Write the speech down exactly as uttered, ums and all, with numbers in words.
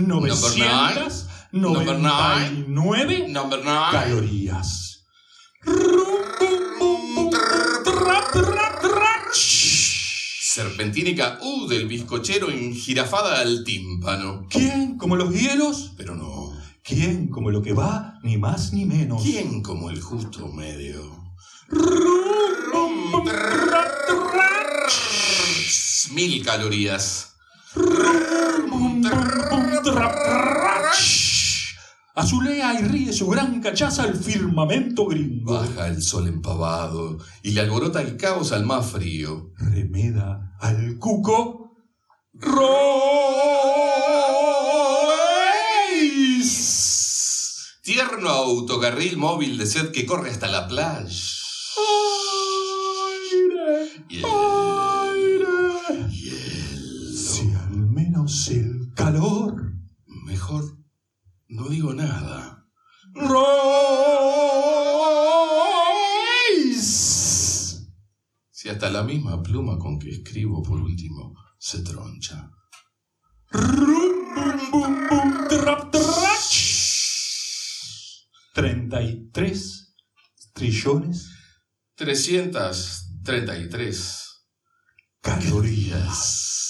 novecientas noventa y nueve Number nine. calorías. Serpentínica U del bizcochero enjirafada al tímpano. ¿Quién como los hielos? Pero no. ¿Quién como lo que va, ni más ni menos? ¿Quién como el justo medio? Mil calorías. Azulea y ríe su gran cachaza al firmamento gringo. Baja el sol empavado y le alborota el caos al más frío. Remeda al cuco. Royce. Tierno autocarril móvil de sed que corre hasta la playa. Aire, Hielo. aire. Hielo. Si al menos el calor. Mejor no digo nada. Royce. Si hasta la misma pluma con que escribo por último se troncha. Rum, bum, bum, bum, trap, trach. Treinta y tres trillones trescientas treinta y tres calorías.